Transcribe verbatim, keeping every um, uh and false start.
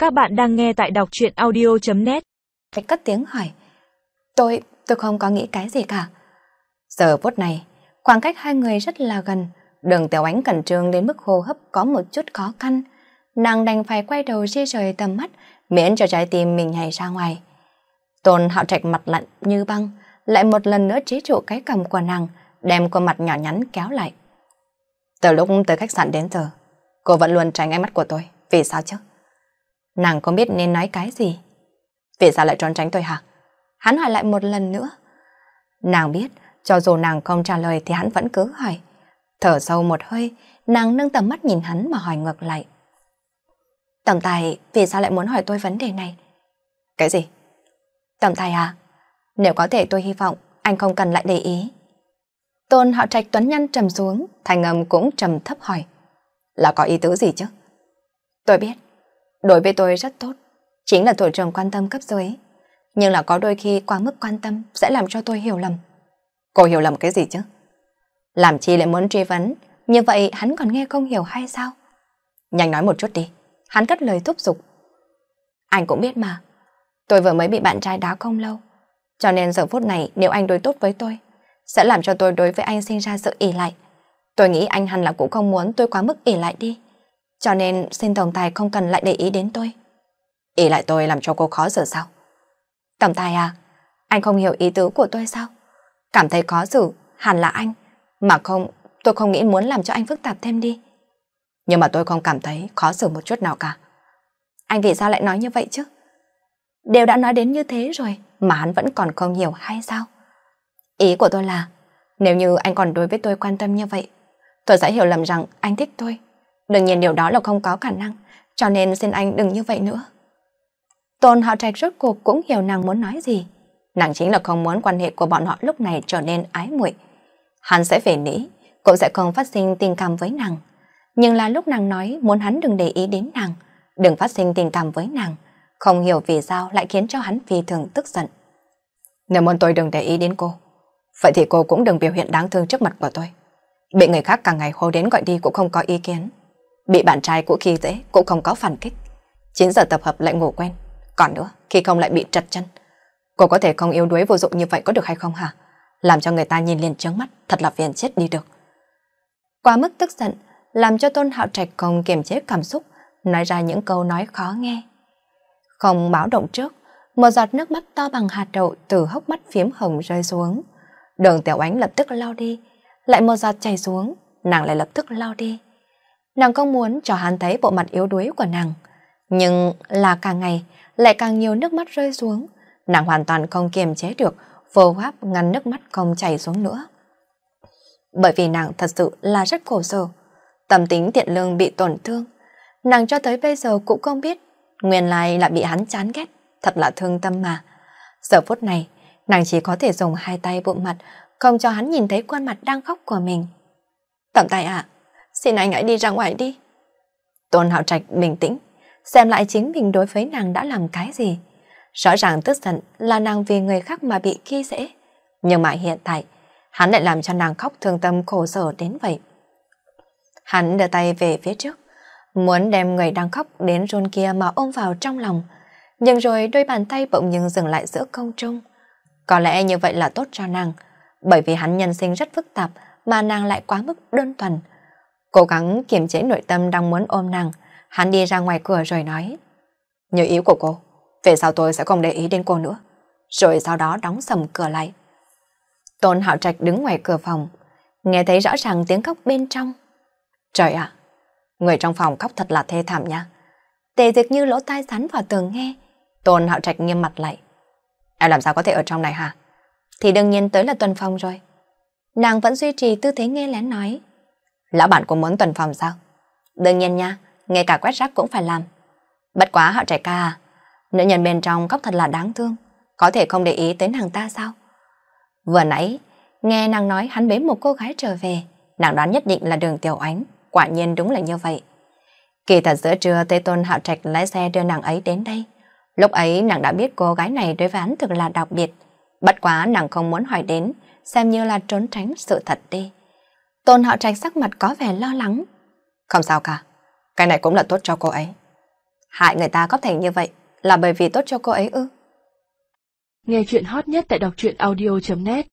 Các bạn đang nghe tại đọc truyện audio chấm net. Phải cất tiếng hỏi. Tôi, tôi không có nghĩ cái gì cả. Giờ phút này, khoảng cách hai người rất là gần. Đường Tiểu Ánh cẩn trương đến mức hô hấp có một chút khó khăn. Nàng đành phải quay đầu di rời tầm mắt, miễn cho trái tim mình nhảy ra ngoài. Tôn Hạo Trạch mặt lạnh như băng, lại một lần nữa chế trụ cái cầm của nàng, đem khuôn mặt nhỏ nhắn kéo lại. Từ lúc tới khách sạn đến giờ, cô vẫn luôn tránh ánh mắt của tôi. Vì sao chứ? Nàng không biết nên nói cái gì. Vì sao lại trốn tránh tôi hả? Hắn hỏi lại một lần nữa. Nàng biết, cho dù nàng không trả lời thì hắn vẫn cứ hỏi. Thở sâu một hơi, nàng nâng tầm mắt nhìn hắn mà hỏi ngược lại. Tổng tài, vì sao lại muốn hỏi tôi vấn đề này? Cái gì? Tổng tài à, nếu có thể tôi hy vọng anh không cần lại để ý. Tôn Hạo Trạch tuấn nhăn trầm xuống, thành âm cũng trầm thấp hỏi. Là có ý tứ gì chứ? Tôi biết, đối với tôi rất tốt, chính là thủ trưởng quan tâm cấp dưới. Nhưng là có đôi khi quá mức quan tâm sẽ làm cho tôi hiểu lầm. Cô hiểu lầm cái gì chứ? Làm chi lại muốn truy vấn, như vậy hắn còn nghe không hiểu hay sao? Nhanh nói một chút đi, hắn cất lời thúc giục. Anh cũng biết mà, tôi vừa mới bị bạn trai đá không lâu, cho nên giờ phút này nếu anh đối tốt với tôi, sẽ làm cho tôi đối với anh sinh ra sự ỷ lại. Tôi nghĩ anh hẳn là cũng không muốn tôi quá mức ỷ lại đi. Cho nên xin tổng tài không cần lại để ý đến tôi. Ỷ lại tôi làm cho cô khó xử sao? Tổng tài à, anh không hiểu ý tứ của tôi sao? Cảm thấy khó xử hẳn là anh, mà không, tôi không nghĩ muốn làm cho anh phức tạp thêm đi. Nhưng mà tôi không cảm thấy khó xử một chút nào cả. Anh vì sao lại nói như vậy chứ? Đều đã nói đến như thế rồi mà hắn vẫn còn không hiểu hay sao? Ý của tôi là, nếu như anh còn đối với tôi quan tâm như vậy, tôi sẽ hiểu lầm rằng anh thích tôi. Đương nhiên điều đó là không có khả năng, cho nên xin anh đừng như vậy nữa. Tôn Hạo Trạch rốt cuộc cũng hiểu nàng muốn nói gì. Nàng chính là không muốn quan hệ của bọn họ lúc này trở nên ái muội. Hắn sẽ về Mỹ, cũng sẽ không phát sinh tình cảm với nàng. Nhưng là lúc nàng nói muốn hắn đừng để ý đến nàng, đừng phát sinh tình cảm với nàng, không hiểu vì sao lại khiến cho hắn phi thường tức giận. Nếu muốn tôi đừng để ý đến cô, vậy thì cô cũng đừng biểu hiện đáng thương trước mặt của tôi. Bị người khác cả ngày hô đến gọi đi cũng không có ý kiến. Bị bạn trai cũ khi dễ cũng không có phản kích. chín giờ tập hợp lại ngủ quen. Còn nữa, khi không lại bị trật chân. Cô có thể không yếu đuối vô dụng như vậy có được hay không hả? Làm cho người ta nhìn liền trướng mắt, thật là phiền chết đi được. Quá mức tức giận, làm cho Tôn Hạo Trạch không kiềm chế cảm xúc, nói ra những câu nói khó nghe. Không báo động trước, một giọt nước mắt to bằng hạt đậu từ hốc mắt phiếm hồng rơi xuống. Đường Tiểu Ánh lập tức lau đi, lại một giọt chảy xuống, nàng lại lập tức lau đi. Nàng không muốn cho hắn thấy bộ mặt yếu đuối của nàng, nhưng là càng ngày lại càng nhiều nước mắt rơi xuống, nàng hoàn toàn không kiềm chế được, vô pháp ngăn nước mắt không chảy xuống nữa. Bởi vì nàng thật sự là rất khổ sở, tâm tính thiện lương bị tổn thương, nàng cho tới bây giờ cũng không biết, nguyên lai là bị hắn chán ghét, thật là thương tâm mà. Giờ phút này, nàng chỉ có thể dùng hai tay bụm mặt, không cho hắn nhìn thấy khuôn mặt đang khóc của mình. Tổng tài ạ, xin anh hãy đi ra ngoài đi. Tôn Hạo Trạch bình tĩnh, xem lại chính mình đối với nàng đã làm cái gì. Rõ ràng tức giận là nàng vì người khác mà bị khi dễ, nhưng mà hiện tại, hắn lại làm cho nàng khóc thương tâm khổ sở đến vậy. Hắn đưa tay về phía trước, muốn đem người đang khóc đến run kia mà ôm vào trong lòng, nhưng rồi đôi bàn tay bỗng nhưng dừng lại giữa không trung. Có lẽ như vậy là tốt cho nàng, bởi vì hắn nhân sinh rất phức tạp mà nàng lại quá mức đơn thuần. Cố gắng kiềm chế nội tâm đang muốn ôm nàng, hắn đi ra ngoài cửa rồi nói: như ý của cô, về sau tôi sẽ không để ý đến cô nữa. Rồi sau đó đóng sầm cửa lại. Tôn Hạo Trạch đứng ngoài cửa phòng, nghe thấy rõ ràng tiếng khóc bên trong. Trời ạ, người trong phòng khóc thật là thê thảm nha. Tề Dịch như lỗ tai sắn vào tường nghe. Tôn Hạo Trạch nghiêm mặt lại. Em làm sao có thể ở trong này hả? Thì đương nhiên tới là tuần phòng rồi. Nàng vẫn duy trì tư thế nghe lén nói. Lão bản cũng muốn tuần phòng sao? Đương nhiên nha, ngay cả quét rác cũng phải làm. Bất quá Hạo Trạch ca à, nữ nhân bên trong khóc thật là đáng thương, có thể không để ý tới nàng ta sao? Vừa nãy, nghe nàng nói hắn bế một cô gái trở về, nàng đoán nhất định là Đường Tiểu Ánh, quả nhiên đúng là như vậy. Kỳ thật giữa trưa Tây Tôn Hạo Trạch lái xe đưa nàng ấy đến đây. Lúc ấy nàng đã biết cô gái này đối với hắn thực là đặc biệt, bất quá nàng không muốn hỏi đến, xem như là trốn tránh sự thật đi. Tôn Hạo Trạch sắc mặt có vẻ lo lắng. Không sao cả, cái này cũng là tốt cho cô ấy. Hại người ta có thể như vậy là bởi vì tốt cho cô ấy ư? Nghe chuyện hot nhất tại đọc truyện audio chấm net.